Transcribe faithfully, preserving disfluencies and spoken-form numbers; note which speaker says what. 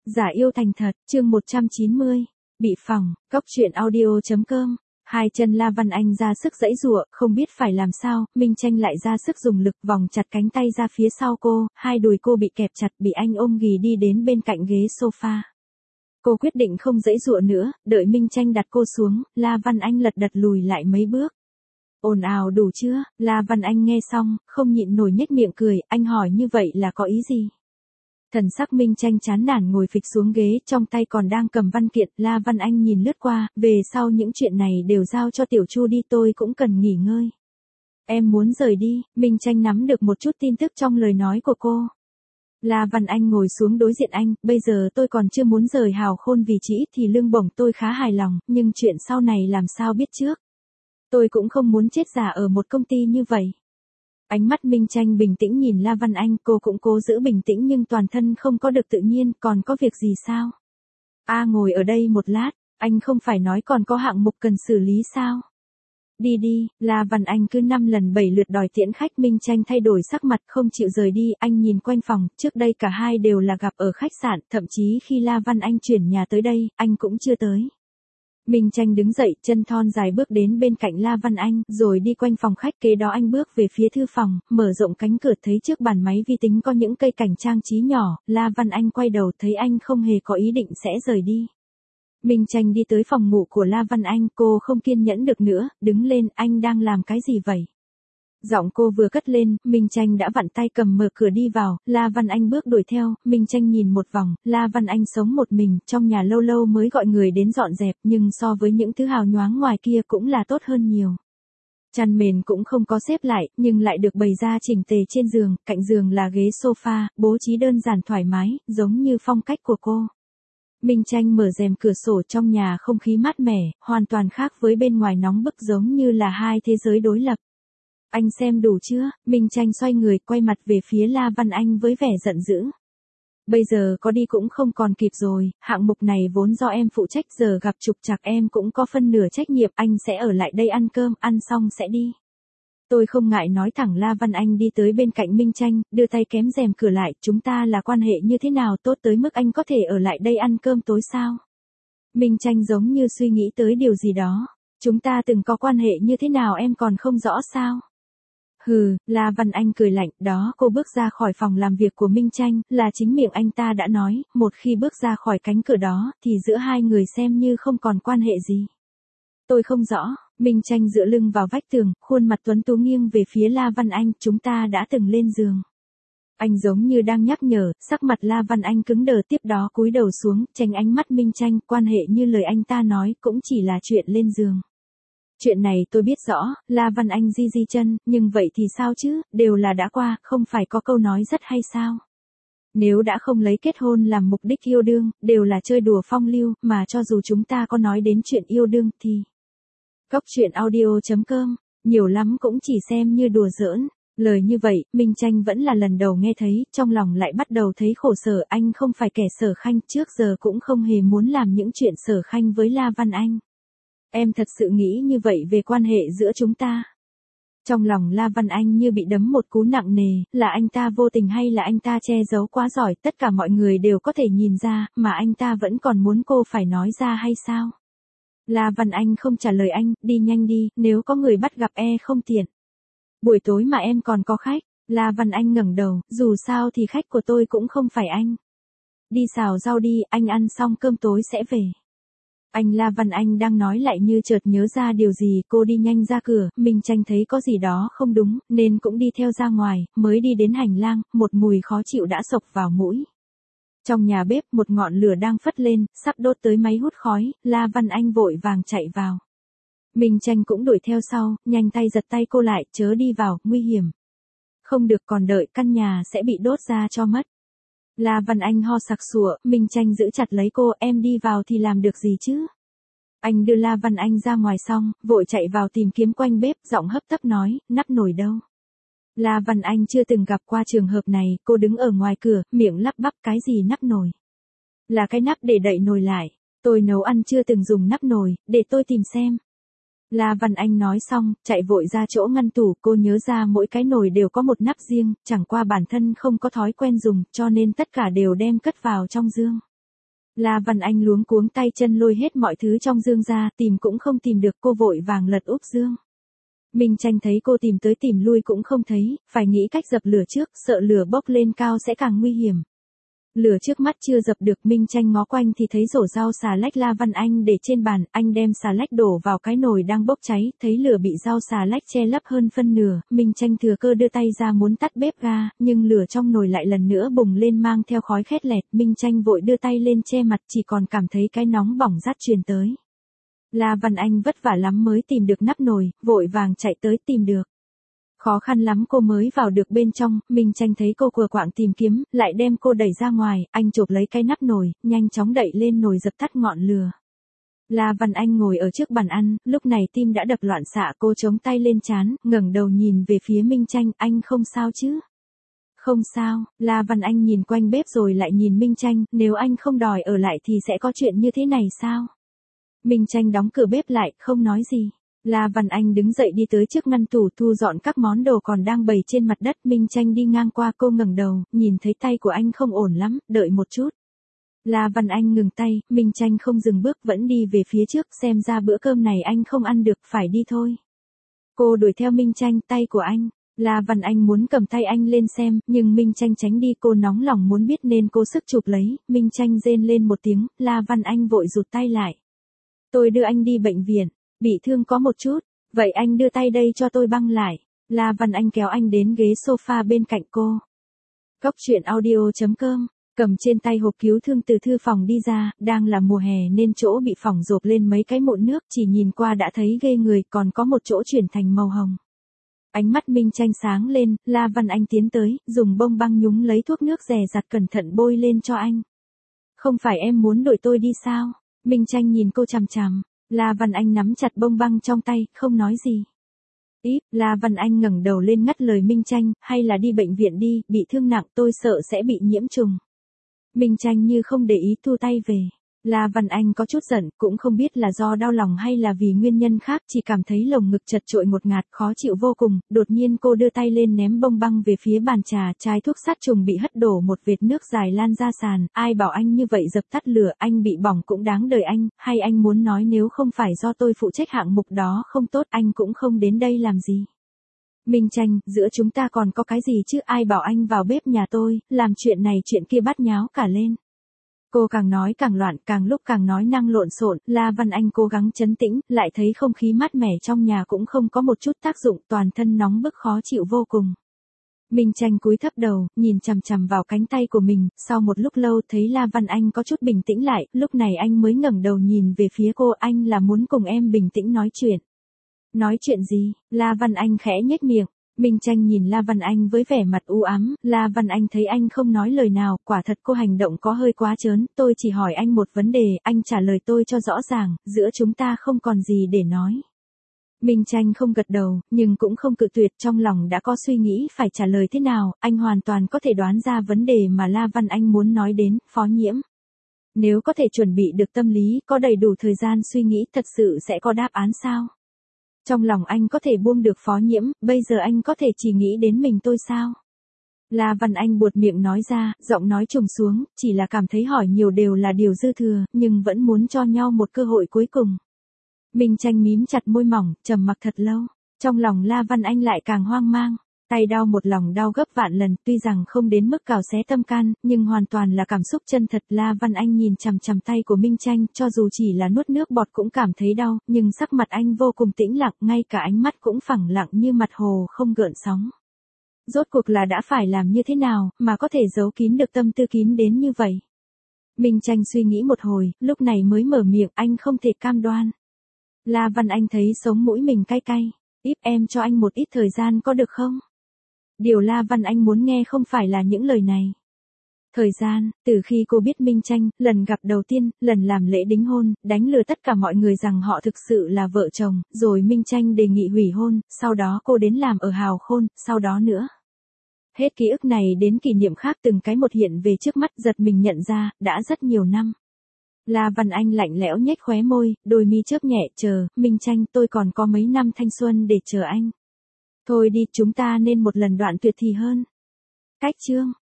Speaker 1: Giả yêu thành thật, chương một trăm chín mươi. Bị phỏng, cóc truyện audio.com. Hai chân La Văn Anh ra sức giãy giụa, không biết phải làm sao, Minh Tranh lại ra sức dùng lực vòng chặt cánh tay ra phía sau cô, hai đùi cô bị kẹp chặt, bị anh ôm ghì đi đến bên cạnh ghế sofa. Cô quyết định không giãy giụa nữa, đợi Minh Tranh đặt cô xuống, La Văn Anh lật đật lùi lại mấy bước. Ồn ào đủ chưa? La Văn Anh nghe xong, không nhịn nổi nhếch miệng cười, anh hỏi như vậy là có ý gì? Thần sắc Minh Tranh chán nản ngồi phịch xuống ghế, trong tay còn đang cầm văn kiện, La Văn Anh nhìn lướt qua, về sau những chuyện này đều giao cho Tiểu Chu đi, tôi cũng cần nghỉ ngơi. Em muốn rời đi, Minh Tranh nắm được một chút tin tức trong lời nói của cô. La Văn Anh ngồi xuống đối diện anh, bây giờ tôi còn chưa muốn rời Hào Khôn vì chỉ ít thì lương bổng tôi khá hài lòng, nhưng chuyện sau này làm sao biết trước. Tôi cũng không muốn chết già ở một công ty như vậy. Ánh mắt Minh Tranh bình tĩnh nhìn La Văn Anh, cô cũng cố giữ bình tĩnh nhưng toàn thân không có được tự nhiên, còn có việc gì sao? A ngồi ở đây một lát, anh không phải nói còn có hạng mục cần xử lý sao? Đi đi, La Văn Anh cứ năm lần bảy lượt đòi tiễn khách. Minh Tranh thay đổi sắc mặt không chịu rời đi, anh nhìn quanh phòng, trước đây cả hai đều là gặp ở khách sạn, thậm chí khi La Văn Anh chuyển nhà tới đây, anh cũng chưa tới. Minh Tranh đứng dậy, chân thon dài bước đến bên cạnh La Văn Anh, rồi đi quanh phòng khách, kế đó anh bước về phía thư phòng, mở rộng cánh cửa thấy trước bàn máy vi tính có những cây cảnh trang trí nhỏ, La Văn Anh quay đầu thấy anh không hề có ý định sẽ rời đi. Minh Tranh đi tới phòng ngủ của La Văn Anh, cô không kiên nhẫn được nữa, đứng lên, anh đang làm cái gì vậy? Giọng cô vừa cất lên, Minh Tranh đã vặn tay cầm mở cửa đi vào, La Văn Anh bước đuổi theo, Minh Tranh nhìn một vòng, La Văn Anh sống một mình, trong nhà lâu lâu mới gọi người đến dọn dẹp, nhưng so với những thứ hào nhoáng ngoài kia cũng là tốt hơn nhiều. Chăn mền cũng không có xếp lại, nhưng lại được bày ra chỉnh tề trên giường, cạnh giường là ghế sofa, bố trí đơn giản thoải mái, giống như phong cách của cô. Minh Tranh mở rèm cửa sổ, trong nhà không khí mát mẻ, hoàn toàn khác với bên ngoài nóng bức, giống như là hai thế giới đối lập. Anh xem đủ chưa? Minh Tranh xoay người, quay mặt về phía La Văn Anh với vẻ giận dữ. Bây giờ có đi cũng không còn kịp rồi, hạng mục này vốn do em phụ trách, giờ gặp trục trặc em cũng có phân nửa trách nhiệm, anh sẽ ở lại đây ăn cơm, ăn xong sẽ đi. Tôi không ngại nói thẳng. La Văn Anh đi tới bên cạnh Minh Tranh, đưa tay kém rèm cửa lại, chúng ta là quan hệ như thế nào tốt tới mức anh có thể ở lại đây ăn cơm tối sao? Minh Tranh giống như suy nghĩ tới điều gì đó. Chúng ta từng có quan hệ như thế nào em còn không rõ sao? Hừ, La Văn Anh cười lạnh, đó cô bước ra khỏi phòng làm việc của Minh Tranh, là chính miệng anh ta đã nói, một khi bước ra khỏi cánh cửa đó, thì giữa hai người xem như không còn quan hệ gì. Tôi không rõ, Minh Tranh dựa lưng vào vách tường, khuôn mặt tuấn tú nghiêng về phía La Văn Anh, chúng ta đã từng lên giường. Anh giống như đang nhắc nhở, sắc mặt La Văn Anh cứng đờ, tiếp đó cúi đầu xuống, tránh ánh mắt Minh Tranh, quan hệ như lời anh ta nói, cũng chỉ là chuyện lên giường. Chuyện này tôi biết rõ, La Văn Anh di di chân, nhưng vậy thì sao chứ, đều là đã qua, không phải có câu nói rất hay sao? Nếu đã không lấy kết hôn làm mục đích yêu đương, đều là chơi đùa phong lưu, mà cho dù chúng ta có nói đến chuyện yêu đương thì... Cóc truyện audio.com, nhiều lắm cũng chỉ xem như đùa giỡn. Lời như vậy, Minh Tranh vẫn là lần đầu nghe thấy, trong lòng lại bắt đầu thấy khổ sở, anh không phải kẻ Sở Khanh, trước giờ cũng không hề muốn làm những chuyện Sở Khanh với La Văn Anh. Em thật sự nghĩ như vậy về quan hệ giữa chúng ta? Trong lòng La Văn Anh như bị đấm một cú nặng nề, là anh ta vô tình hay là anh ta che giấu quá giỏi, tất cả mọi người đều có thể nhìn ra, mà anh ta vẫn còn muốn cô phải nói ra hay sao? La Văn Anh không trả lời anh, đi nhanh đi, nếu có người bắt gặp e không tiện. Buổi tối mà em còn có khách. La Văn Anh ngẩng đầu, dù sao thì khách của tôi cũng không phải anh. Đi xào rau đi, anh ăn xong cơm tối sẽ về. Anh La Văn Anh đang nói lại như chợt nhớ ra điều gì, cô đi nhanh ra cửa, Minh Tranh thấy có gì đó không đúng, nên cũng đi theo ra ngoài, mới đi đến hành lang, một mùi khó chịu đã xộc vào mũi. Trong nhà bếp, một ngọn lửa đang phất lên, sắp đốt tới máy hút khói, La Văn Anh vội vàng chạy vào. Minh Tranh cũng đuổi theo sau, nhanh tay giật tay cô lại, chớ đi vào, nguy hiểm. Không được, còn đợi căn nhà sẽ bị đốt ra cho mất. La Văn Anh ho sặc sụa, Minh Tranh giữ chặt lấy cô, em đi vào thì làm được gì chứ? Anh đưa La Văn Anh ra ngoài xong, vội chạy vào tìm kiếm quanh bếp, giọng hấp tấp nói, nắp nồi đâu? La Văn Anh chưa từng gặp qua trường hợp này, cô đứng ở ngoài cửa, miệng lắp bắp, cái gì nắp nồi? Là cái nắp để đậy nồi lại. Tôi nấu ăn chưa từng dùng nắp nồi, để tôi tìm xem. La Văn Anh nói xong, chạy vội ra chỗ ngăn tủ, cô nhớ ra mỗi cái nồi đều có một nắp riêng, chẳng qua bản thân không có thói quen dùng, cho nên tất cả đều đem cất vào trong giường. La Văn Anh luống cuống tay chân lôi hết mọi thứ trong dương ra, tìm cũng không tìm được, cô vội vàng lật úp dương. Minh Tranh thấy cô tìm tới tìm lui cũng không thấy, phải nghĩ cách dập lửa trước, sợ lửa bốc lên cao sẽ càng nguy hiểm. Lửa trước mắt chưa dập được, Minh Tranh ngó quanh thì thấy rổ rau xà lách La Văn Anh để trên bàn, anh đem xà lách đổ vào cái nồi đang bốc cháy, thấy lửa bị rau xà lách che lấp hơn phân nửa, Minh Tranh thừa cơ đưa tay ra muốn tắt bếp ga, nhưng lửa trong nồi lại lần nữa bùng lên mang theo khói khét lẹt, Minh Tranh vội đưa tay lên che mặt, chỉ còn cảm thấy cái nóng bỏng rát truyền tới. La Văn Anh vất vả lắm mới tìm được nắp nồi, vội vàng chạy tới tìm được. Khó khăn lắm cô mới vào được bên trong, Minh Tranh thấy cô quờ quạng tìm kiếm, lại đem cô đẩy ra ngoài, anh chộp lấy cái nắp nồi, nhanh chóng đậy lên nồi dập tắt ngọn lửa. La Văn Anh ngồi ở trước bàn ăn, lúc này tim đã đập loạn xạ, cô chống tay lên trán, ngẩng đầu nhìn về phía Minh Tranh, anh không sao chứ? Không sao, La Văn Anh nhìn quanh bếp rồi lại nhìn Minh Tranh, nếu anh không đòi ở lại thì sẽ có chuyện như thế này sao? Minh Tranh đóng cửa bếp lại, không nói gì. La Văn Anh đứng dậy đi tới trước ngăn tủ thu dọn các món đồ còn đang bày trên mặt đất. Minh Tranh đi ngang qua, cô ngẩng đầu, nhìn thấy tay của anh không ổn lắm, đợi một chút. La Văn Anh ngừng tay, Minh Tranh không dừng bước vẫn đi về phía trước, xem ra bữa cơm này anh không ăn được, phải đi thôi. Cô đuổi theo Minh Tranh, tay của anh. La Văn Anh muốn cầm tay anh lên xem, nhưng Minh Tranh tránh đi, cô nóng lòng muốn biết nên cô sức chụp lấy, Minh Tranh rên lên một tiếng, La Văn Anh vội rụt tay lại. Tôi đưa anh đi bệnh viện. Bị thương có một chút, vậy anh đưa tay đây cho tôi băng lại. La Văn Anh kéo anh đến ghế sofa bên cạnh cô. Cóc truyện audio chấm com, cầm trên tay hộp cứu thương từ thư phòng đi ra, đang là mùa hè nên chỗ bị phỏng rộp lên mấy cái mụn nước, chỉ nhìn qua đã thấy ghê người, còn có một chỗ chuyển thành màu hồng. Ánh mắt Minh Tranh sáng lên, La Văn Anh tiến tới, dùng bông băng nhúng lấy thuốc nước dè dặt cẩn thận bôi lên cho anh. Không phải em muốn đuổi tôi đi sao? Minh Tranh nhìn cô chằm chằm. La Văn Anh nắm chặt bông băng trong tay, không nói gì. Ít, La Văn Anh ngẩng đầu lên ngắt lời Minh Tranh, hay là đi bệnh viện đi, bị thương nặng tôi sợ sẽ bị nhiễm trùng. Minh Tranh như không để ý thu tay về. La Văn Anh có chút giận, cũng không biết là do đau lòng hay là vì nguyên nhân khác, chỉ cảm thấy lồng ngực chật trội ngột ngạt, khó chịu vô cùng, đột nhiên cô đưa tay lên ném bông băng về phía bàn trà, chai thuốc sát trùng bị hất đổ một vệt nước dài lan ra sàn, ai bảo anh như vậy dập tắt lửa, anh bị bỏng cũng đáng đời anh, hay anh muốn nói nếu không phải do tôi phụ trách hạng mục đó không tốt anh cũng không đến đây làm gì. Minh Tranh, giữa chúng ta còn có cái gì chứ, ai bảo anh vào bếp nhà tôi, làm chuyện này chuyện kia bắt nháo cả lên. Cô càng nói càng loạn, càng lúc càng nói năng lộn xộn, La Văn Anh cố gắng trấn tĩnh, lại thấy không khí mát mẻ trong nhà cũng không có một chút tác dụng, toàn thân nóng bức khó chịu vô cùng. Minh Tranh cúi thấp đầu, nhìn chằm chằm vào cánh tay của mình, sau một lúc lâu thấy La Văn Anh có chút bình tĩnh lại, lúc này anh mới ngẩng đầu nhìn về phía cô, anh là muốn cùng em bình tĩnh nói chuyện. Nói chuyện gì? La Văn Anh khẽ nhếch miệng. Minh Tranh nhìn La Văn Anh với vẻ mặt u ám, La Văn Anh thấy anh không nói lời nào, quả thật cô hành động có hơi quá trớn, tôi chỉ hỏi anh một vấn đề, anh trả lời tôi cho rõ ràng, giữa chúng ta không còn gì để nói. Minh Tranh không gật đầu, nhưng cũng không cự tuyệt, trong lòng đã có suy nghĩ phải trả lời thế nào, anh hoàn toàn có thể đoán ra vấn đề mà La Văn Anh muốn nói đến, Phó Nhiễm. Nếu có thể chuẩn bị được tâm lý, có đầy đủ thời gian suy nghĩ, thật sự sẽ có đáp án sao? Trong lòng anh có thể buông được Phó Nhiễm, bây giờ anh có thể chỉ nghĩ đến mình tôi sao? La Văn Anh buột miệng nói ra, giọng nói trùng xuống, chỉ là cảm thấy hỏi nhiều đều là điều dư thừa, nhưng vẫn muốn cho nhau một cơ hội cuối cùng. Minh Tranh mím chặt môi mỏng, trầm mặc thật lâu, trong lòng La Văn Anh lại càng hoang mang. Tay đau một lòng đau gấp vạn lần, tuy rằng không đến mức cào xé tâm can, nhưng hoàn toàn là cảm xúc chân thật. La Văn Anh nhìn chằm chằm tay của Minh Tranh, cho dù chỉ là nuốt nước bọt cũng cảm thấy đau, nhưng sắc mặt anh vô cùng tĩnh lặng, ngay cả ánh mắt cũng phẳng lặng như mặt hồ không gợn sóng. Rốt cuộc là đã phải làm như thế nào, mà có thể giấu kín được tâm tư kín đến như vậy? Minh Tranh suy nghĩ một hồi, lúc này mới mở miệng, anh không thể cam đoan. La Văn Anh thấy sống mũi mình cay cay, ít em cho anh một ít thời gian có được không? Điều La Văn Anh muốn nghe không phải là những lời này. Thời gian, từ khi cô biết Minh Tranh, lần gặp đầu tiên, lần làm lễ đính hôn, đánh lừa tất cả mọi người rằng họ thực sự là vợ chồng, rồi Minh Tranh đề nghị hủy hôn, sau đó cô đến làm ở Hào Khôn, sau đó nữa. Hết ký ức này đến kỷ niệm khác từng cái một hiện về trước mắt, giật mình nhận ra, đã rất nhiều năm. La Văn Anh lạnh lẽo nhếch khóe môi, đôi mi chớp nhẹ, chờ, Minh Tranh, tôi còn có mấy năm thanh xuân để chờ anh. Thôi đi, chúng ta nên một lần đoạn tuyệt thì hơn. Cách chương